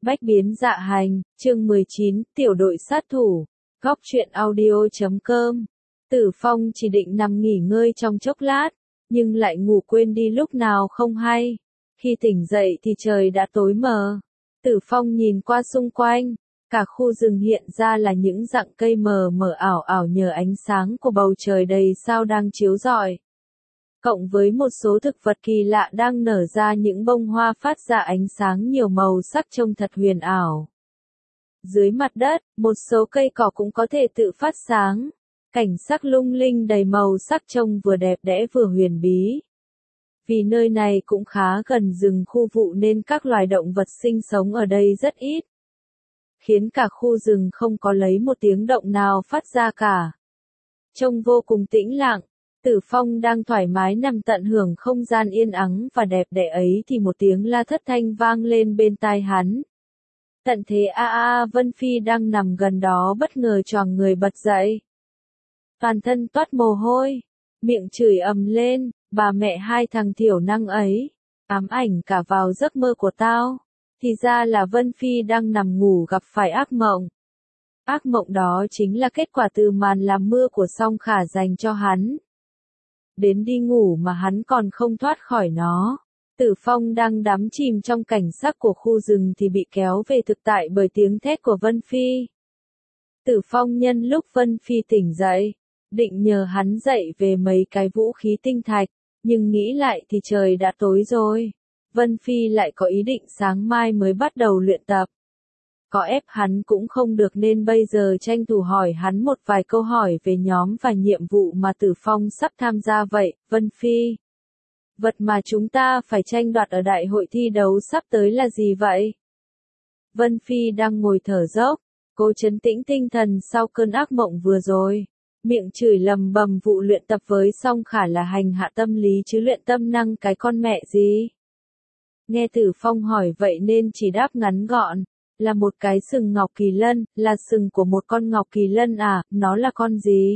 Bách biến dạ hành, chương 19, tiểu đội sát thủ, góc truyện audio.com. Tử Phong chỉ định nằm nghỉ ngơi trong chốc lát, nhưng lại ngủ quên đi lúc nào không hay. Khi tỉnh dậy thì trời đã tối mờ. Tử Phong nhìn qua xung quanh, cả khu rừng hiện ra là những rặng cây mờ mờ ảo ảo nhờ ánh sáng của bầu trời đầy sao đang chiếu rọi. Cộng với một số thực vật kỳ lạ đang nở ra những bông hoa phát ra ánh sáng nhiều màu sắc trông thật huyền ảo. Dưới mặt đất, một số cây cỏ cũng có thể tự phát sáng. Cảnh sắc lung linh đầy màu sắc trông vừa đẹp đẽ vừa huyền bí. Vì nơi này cũng khá gần rừng khu vụ nên các loài động vật sinh sống ở đây rất ít. Khiến cả khu rừng không có lấy một tiếng động nào phát ra cả. Trông vô cùng tĩnh lặng. Tử Phong đang thoải mái nằm tận hưởng không gian yên ắng và đẹp đẽ ấy thì một tiếng la thất thanh vang lên bên tai hắn. Tận thế Vân Phi đang nằm gần đó bất ngờ choàng người bật dậy. Toàn thân toát mồ hôi, miệng chửi ầm lên, bà mẹ hai thằng thiểu năng ấy, ám ảnh cả vào giấc mơ của tao. Thì ra là Vân Phi đang nằm ngủ gặp phải ác mộng. Ác mộng đó chính là kết quả từ màn làm mưa của Song Khả dành cho hắn. Đến đi ngủ mà hắn còn không thoát khỏi nó. Tử Phong đang đắm chìm trong cảnh sắc của khu rừng thì bị kéo về thực tại bởi tiếng thét của Vân Phi. Tử Phong nhân lúc Vân Phi tỉnh dậy, định nhờ hắn dạy về mấy cái vũ khí tinh thạch, nhưng nghĩ lại thì trời đã tối rồi. Vân Phi lại có ý định sáng mai mới bắt đầu luyện tập. Có ép hắn cũng không được nên bây giờ tranh thủ hỏi hắn một vài câu hỏi về nhóm và nhiệm vụ mà Tử Phong sắp tham gia vậy. Vân Phi, vật mà chúng ta phải tranh đoạt ở đại hội thi đấu sắp tới là gì vậy? Vân Phi đang ngồi thở dốc, cố trấn tĩnh tinh thần sau cơn ác mộng vừa rồi. Miệng chửi lầm bầm vụ luyện tập với Song Khả là hành hạ tâm lý chứ luyện tâm năng cái con mẹ gì. Nghe Tử Phong hỏi vậy nên chỉ đáp ngắn gọn. Là một cái sừng ngọc kỳ lân, là sừng của một con ngọc kỳ lân à, nó là con gì?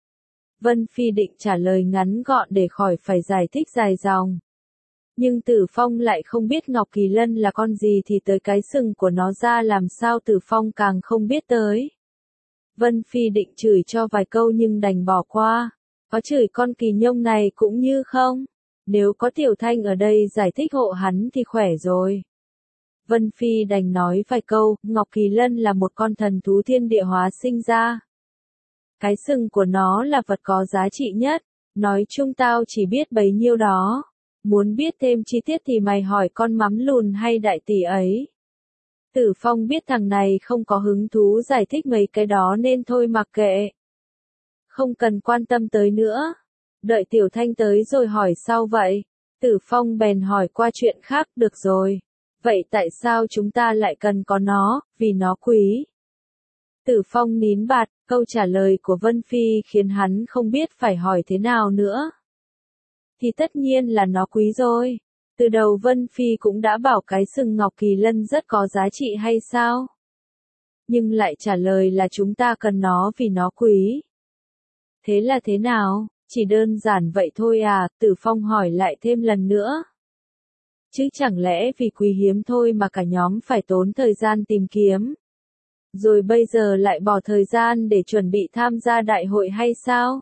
Vân Phi định trả lời ngắn gọn để khỏi phải giải thích dài dòng. Nhưng Tử Phong lại không biết ngọc kỳ lân là con gì thì tới cái sừng của nó ra làm sao Tử Phong càng không biết tới. Vân Phi định chửi cho vài câu nhưng đành bỏ qua. Có chửi con kỳ nhông này cũng như không. Nếu có Tiểu Thanh ở đây giải thích hộ hắn thì khỏe rồi. Vân Phi đành nói vài câu, Ngọc Kỳ Lân là một con thần thú thiên địa hóa sinh ra. Cái sừng của nó là vật có giá trị nhất, nói chung tao chỉ biết bấy nhiêu đó. Muốn biết thêm chi tiết thì mày hỏi con mắm lùn hay đại tỷ ấy. Tử Phong biết thằng này không có hứng thú giải thích mấy cái đó nên thôi mặc kệ. Không cần quan tâm tới nữa. Đợi Tiểu Thanh tới rồi hỏi sau vậy. Tử Phong bèn hỏi qua chuyện khác được rồi. Vậy tại sao chúng ta lại cần có nó, vì nó quý? Tử Phong nín bạt, câu trả lời của Vân Phi khiến hắn không biết phải hỏi thế nào nữa. Thì tất nhiên là nó quý rồi. Từ đầu Vân Phi cũng đã bảo cái sừng ngọc kỳ lân rất có giá trị hay sao? Nhưng lại trả lời là chúng ta cần nó vì nó quý. Thế là thế nào? Chỉ đơn giản vậy thôi à? Tử Phong hỏi lại thêm lần nữa. Chứ chẳng lẽ vì quý hiếm thôi mà cả nhóm phải tốn thời gian tìm kiếm. Rồi bây giờ lại bỏ thời gian để chuẩn bị tham gia đại hội hay sao?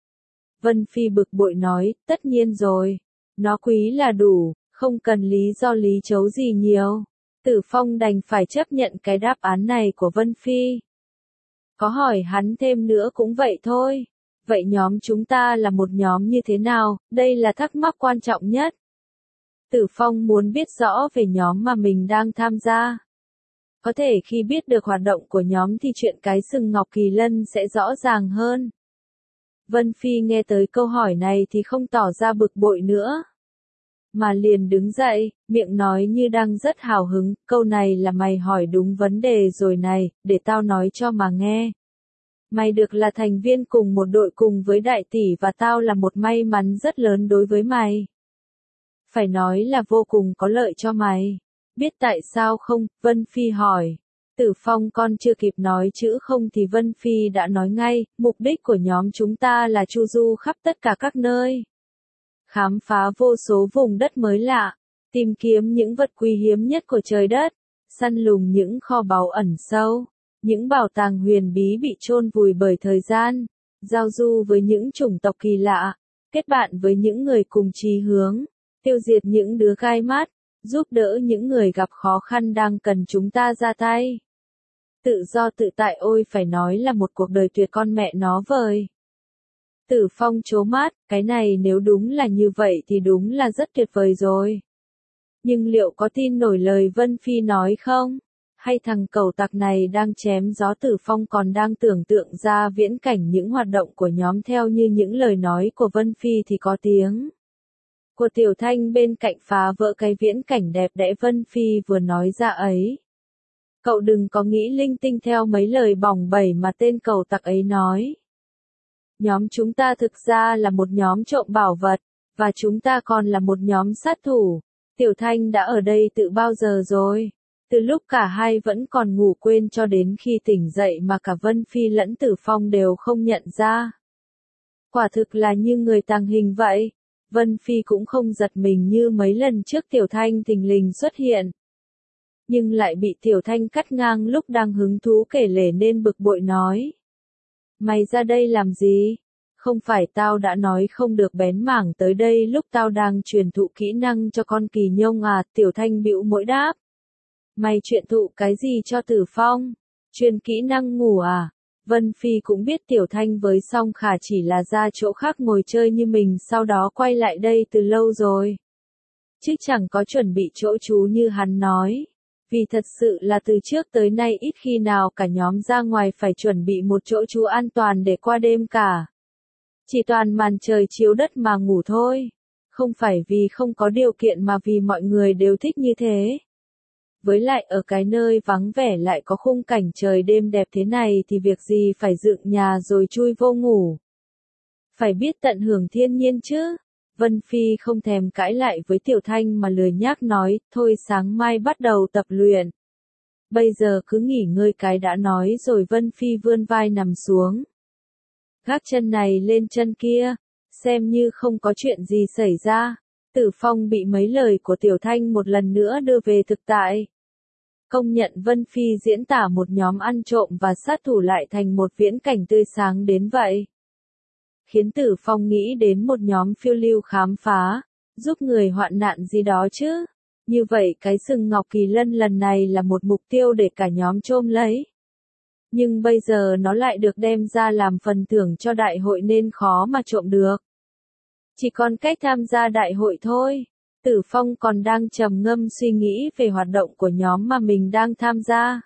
Vân Phi bực bội nói, tất nhiên rồi. Nó quý là đủ, không cần lý do lý chấu gì nhiều. Tử Phong đành phải chấp nhận cái đáp án này của Vân Phi. Có hỏi hắn thêm nữa cũng vậy thôi. Vậy nhóm chúng ta là một nhóm như thế nào? Đây là thắc mắc quan trọng nhất. Tử Phong muốn biết rõ về nhóm mà mình đang tham gia. Có thể khi biết được hoạt động của nhóm thì chuyện cái sừng ngọc kỳ lân sẽ rõ ràng hơn. Vân Phi nghe tới câu hỏi này thì không tỏ ra bực bội nữa. Mà liền đứng dậy, miệng nói như đang rất hào hứng, câu này là mày hỏi đúng vấn đề rồi này, để tao nói cho mà nghe. Mày được là thành viên cùng một đội cùng với đại tỷ và tao là một may mắn rất lớn đối với mày. Phải nói là vô cùng có lợi cho mày. Biết tại sao không? Vân Phi hỏi. Tử Phong con chưa kịp nói chữ không thì Vân Phi đã nói ngay, mục đích của nhóm chúng ta là chu du khắp tất cả các nơi. Khám phá vô số vùng đất mới lạ, tìm kiếm những vật quý hiếm nhất của trời đất, săn lùng những kho báu ẩn sâu, những bảo tàng huyền bí bị chôn vùi bởi thời gian, giao du với những chủng tộc kỳ lạ, kết bạn với những người cùng chí hướng, tiêu diệt những đứa gai mắt, giúp đỡ những người gặp khó khăn đang cần chúng ta ra tay. Tự do tự tại ôi phải nói là một cuộc đời tuyệt con mẹ nó vời. Tử Phong trố mắt, cái này nếu đúng là như vậy thì đúng là rất tuyệt vời rồi. Nhưng liệu có tin nổi lời Vân Phi nói không? Hay thằng cẩu tặc này đang chém gió? Tử Phong còn đang tưởng tượng ra viễn cảnh những hoạt động của nhóm theo như những lời nói của Vân Phi thì có tiếng của Tiểu Thanh bên cạnh phá vỡ cái viễn cảnh đẹp đẽ Vân Phi vừa nói ra ấy. Cậu đừng có nghĩ linh tinh theo mấy lời bỏng bẩy mà tên cẩu tặc ấy nói. Nhóm chúng ta thực ra là một nhóm trộm bảo vật, và chúng ta còn là một nhóm sát thủ. Tiểu Thanh đã ở đây từ bao giờ rồi? Từ lúc cả hai vẫn còn ngủ quên cho đến khi tỉnh dậy mà cả Vân Phi lẫn Tử Phong đều không nhận ra. Quả thực là như người tàng hình vậy. Vân Phi cũng không giật mình như mấy lần trước Tiểu Thanh thình lình xuất hiện. Nhưng lại bị Tiểu Thanh cắt ngang lúc đang hứng thú kể lể nên bực bội nói. Mày ra đây làm gì? Không phải tao đã nói không được bén mảng tới đây lúc tao đang truyền thụ kỹ năng cho con kỳ nhông à? Tiểu Thanh bĩu môi đáp. Mày truyền thụ cái gì cho Tử Phong? Truyền kỹ năng ngủ à? Vân Phi cũng biết Tiểu Thanh với Song Khả chỉ là ra chỗ khác ngồi chơi như mình sau đó quay lại đây từ lâu rồi. Chứ chẳng có chuẩn bị chỗ trú như hắn nói. Vì thật sự là từ trước tới nay ít khi nào cả nhóm ra ngoài phải chuẩn bị một chỗ trú an toàn để qua đêm cả. Chỉ toàn màn trời chiếu đất mà ngủ thôi. Không phải vì không có điều kiện mà vì mọi người đều thích như thế. Với lại ở cái nơi vắng vẻ lại có khung cảnh trời đêm đẹp thế này thì việc gì phải dựng nhà rồi chui vô ngủ. Phải biết tận hưởng thiên nhiên chứ. Vân Phi không thèm cãi lại với Tiểu Thanh mà lười nhác nói, thôi sáng mai bắt đầu tập luyện. Bây giờ cứ nghỉ ngơi cái đã nói rồi. Vân Phi vươn vai nằm xuống. Gác chân này lên chân kia, xem như không có chuyện gì xảy ra. Tử Phong bị mấy lời của Tiểu Thanh một lần nữa đưa về thực tại. Công nhận Vân Phi diễn tả một nhóm ăn trộm và sát thủ lại thành một viễn cảnh tươi sáng đến vậy. Khiến Tử Phong nghĩ đến một nhóm phiêu lưu khám phá, giúp người hoạn nạn gì đó chứ. Như vậy cái sừng Ngọc Kỳ Lân lần này là một mục tiêu để cả nhóm chôm lấy. Nhưng bây giờ nó lại được đem ra làm phần thưởng cho đại hội nên khó mà trộm được. Chỉ còn cách tham gia đại hội thôi. Tử Phong còn đang trầm ngâm suy nghĩ về hoạt động của nhóm mà mình đang tham gia.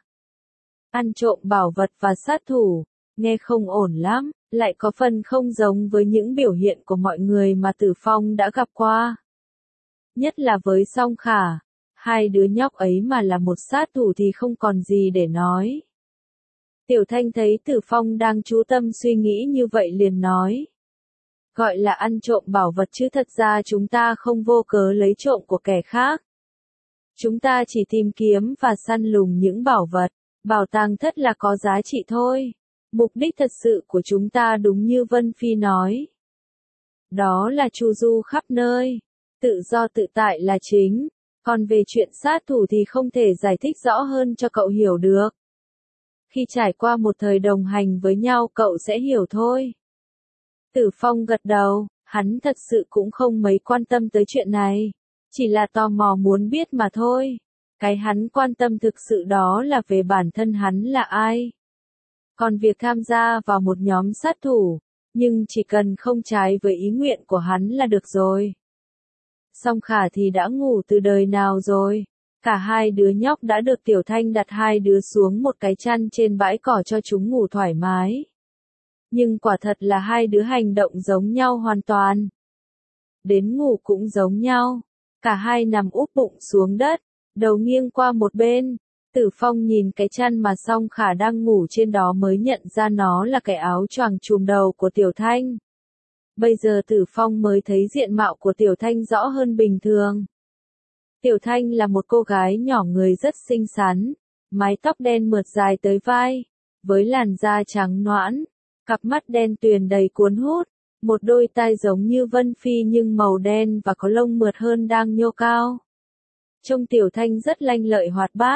Ăn trộm bảo vật và sát thủ, nghe không ổn lắm, lại có phần không giống với những biểu hiện của mọi người mà Tử Phong đã gặp qua. Nhất là với Song Khả, hai đứa nhóc ấy mà là một sát thủ thì không còn gì để nói. Tiểu Thanh thấy Tử Phong đang chú tâm suy nghĩ như vậy liền nói. Gọi là ăn trộm bảo vật chứ thật ra chúng ta không vô cớ lấy trộm của kẻ khác. Chúng ta chỉ tìm kiếm và săn lùng những bảo vật, bảo tàng thất là có giá trị thôi. Mục đích thật sự của chúng ta đúng như Vân Phi nói. Đó là chu du khắp nơi, tự do tự tại là chính. Còn về chuyện sát thủ thì không thể giải thích rõ hơn cho cậu hiểu được. Khi trải qua một thời đồng hành với nhau cậu sẽ hiểu thôi. Tử Phong gật đầu, hắn thật sự cũng không mấy quan tâm tới chuyện này. Chỉ là tò mò muốn biết mà thôi. Cái hắn quan tâm thực sự đó là về bản thân hắn là ai. Còn việc tham gia vào một nhóm sát thủ, nhưng chỉ cần không trái với ý nguyện của hắn là được rồi. Song Khả thì đã ngủ từ đời nào rồi. Cả hai đứa nhóc đã được Tiểu Thanh đặt hai đứa xuống một cái chăn trên bãi cỏ cho chúng ngủ thoải mái. Nhưng quả thật là hai đứa hành động giống nhau hoàn toàn. Đến ngủ cũng giống nhau. Cả hai nằm úp bụng xuống đất, đầu nghiêng qua một bên. Tử Phong nhìn cái chăn mà Song Khả đang ngủ trên đó mới nhận ra nó là cái áo choàng trùm đầu của Tiểu Thanh. Bây giờ Tử Phong mới thấy diện mạo của Tiểu Thanh rõ hơn bình thường. Tiểu Thanh là một cô gái nhỏ người rất xinh xắn, mái tóc đen mượt dài tới vai, với làn da trắng nõn, cặp mắt đen tuyền đầy cuốn hút, một đôi tai giống như Vân Phi nhưng màu đen và có lông mượt hơn đang nhô cao. Trông Tiểu Thanh rất lanh lợi hoạt bát,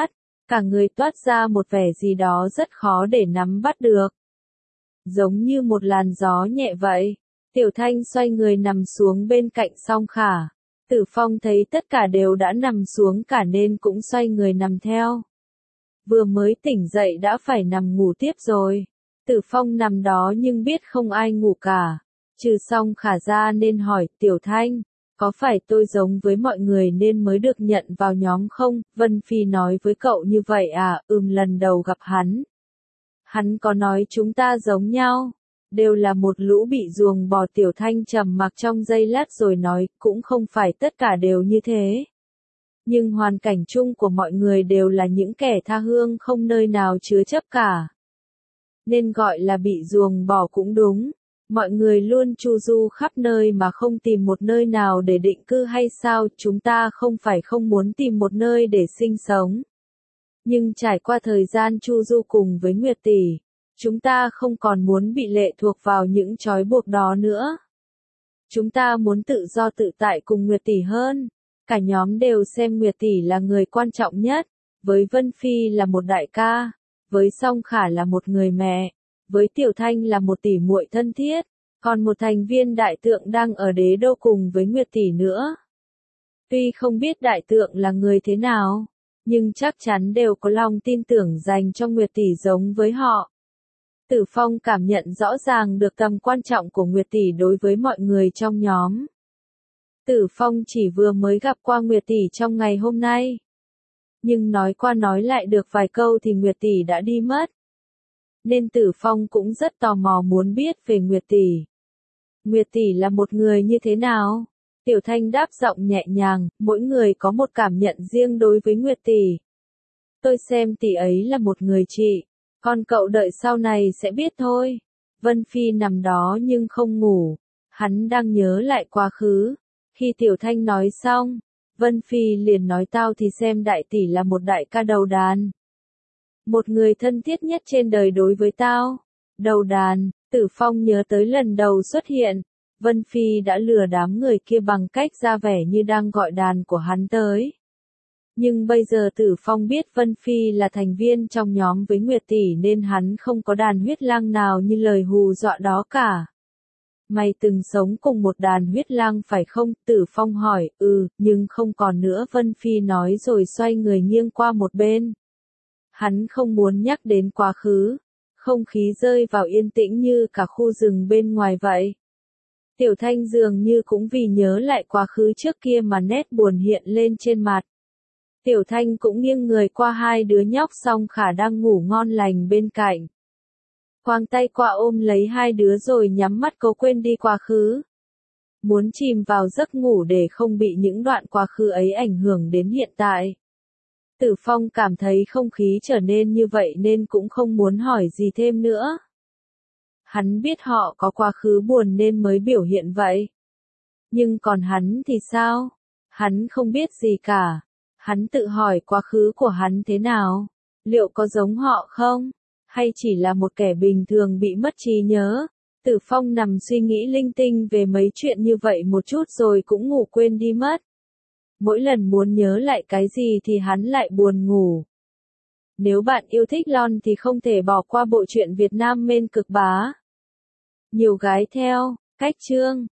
Cả người toát ra một vẻ gì đó rất khó để nắm bắt được. Giống như một làn gió nhẹ vậy. Tiểu Thanh xoay người nằm xuống bên cạnh Song Khả. Tử Phong thấy tất cả đều đã nằm xuống cả nên cũng xoay người nằm theo. Vừa mới tỉnh dậy đã phải nằm ngủ tiếp rồi. Tử Phong nằm đó nhưng biết không ai ngủ cả. Trừ Song Khả ra nên hỏi, Tiểu Thanh, có phải tôi giống với mọi người nên mới được nhận vào nhóm không? Vân Phi nói với cậu như vậy à? Lần đầu gặp hắn. Hắn có nói chúng ta giống nhau. Đều là một lũ bị ruồng bò. Tiểu Thanh trầm mặc trong giây lát rồi nói, cũng không phải tất cả đều như thế. Nhưng hoàn cảnh chung của mọi người đều là những kẻ tha hương không nơi nào chứa chấp cả. Nên gọi là bị ruồng bỏ cũng đúng. Mọi người luôn chu du khắp nơi mà không tìm một nơi nào để định cư hay sao? Chúng ta không phải không muốn tìm một nơi để sinh sống. Nhưng trải qua thời gian chu du cùng với Nguyệt Tỷ, chúng ta không còn muốn bị lệ thuộc vào những trói buộc đó nữa. Chúng ta muốn tự do tự tại cùng Nguyệt Tỷ hơn. Cả nhóm đều xem Nguyệt Tỷ là người quan trọng nhất. Với Vân Phi là một đại ca. Với Song Khả là một người mẹ. Với Tiểu Thanh là một tỷ muội thân thiết. Còn một thành viên đại tượng đang ở đế đô cùng với Nguyệt Tỷ nữa. Tuy không biết đại tượng là người thế nào, nhưng chắc chắn đều có lòng tin tưởng dành cho Nguyệt Tỷ giống với họ. Tử Phong cảm nhận rõ ràng được tầm quan trọng của Nguyệt Tỷ đối với mọi người trong nhóm. Tử Phong chỉ vừa mới gặp qua Nguyệt Tỷ trong ngày hôm nay. Nhưng nói qua nói lại được vài câu thì Nguyệt Tỷ đã đi mất. Nên Tử Phong cũng rất tò mò muốn biết về Nguyệt Tỷ. Nguyệt Tỷ là một người như thế nào? Tiểu Thanh đáp giọng nhẹ nhàng, mỗi người có một cảm nhận riêng đối với Nguyệt Tỷ. Tôi xem tỷ ấy là một người chị, còn cậu đợi sau này sẽ biết thôi. Vân Phi nằm đó nhưng không ngủ, hắn đang nhớ lại quá khứ. Khi Tiểu Thanh nói xong, Vân Phi liền nói tao thì xem đại tỷ là một đại ca đầu đàn. Một người thân thiết nhất trên đời đối với tao. Đầu đàn, Tử Phong nhớ tới lần đầu xuất hiện. Vân Phi đã lừa đám người kia bằng cách ra vẻ như đang gọi đàn của hắn tới. Nhưng bây giờ Tử Phong biết Vân Phi là thành viên trong nhóm với Nguyệt Tỷ nên hắn không có đàn huyết lang nào như lời hù dọa đó cả. Mày từng sống cùng một đàn huyết lang phải không? Tử Phong hỏi, nhưng không còn nữa. Vân Phi nói rồi xoay người nghiêng qua một bên. Hắn không muốn nhắc đến quá khứ. Không khí rơi vào yên tĩnh như cả khu rừng bên ngoài vậy. Tiểu Thanh dường như cũng vì nhớ lại quá khứ trước kia mà nét buồn hiện lên trên mặt. Tiểu Thanh cũng nghiêng người qua hai đứa nhóc Song Khả đang ngủ ngon lành bên cạnh. Quàng tay qua ôm lấy hai đứa rồi nhắm mắt cố quên đi quá khứ. Muốn chìm vào giấc ngủ để không bị những đoạn quá khứ ấy ảnh hưởng đến hiện tại. Tử Phong cảm thấy không khí trở nên như vậy nên cũng không muốn hỏi gì thêm nữa. Hắn biết họ có quá khứ buồn nên mới biểu hiện vậy. Nhưng còn hắn thì sao? Hắn không biết gì cả. Hắn tự hỏi quá khứ của hắn thế nào? Liệu có giống họ không? Hay chỉ là một kẻ bình thường bị mất trí nhớ? Tử Phong nằm suy nghĩ linh tinh về mấy chuyện như vậy một chút rồi cũng ngủ quên đi mất. Mỗi lần muốn nhớ lại cái gì thì hắn lại buồn ngủ. Nếu bạn yêu thích Lon thì không thể bỏ qua bộ truyện Việt Nam Mên Cực Bá. Nhiều gái theo, cách chương.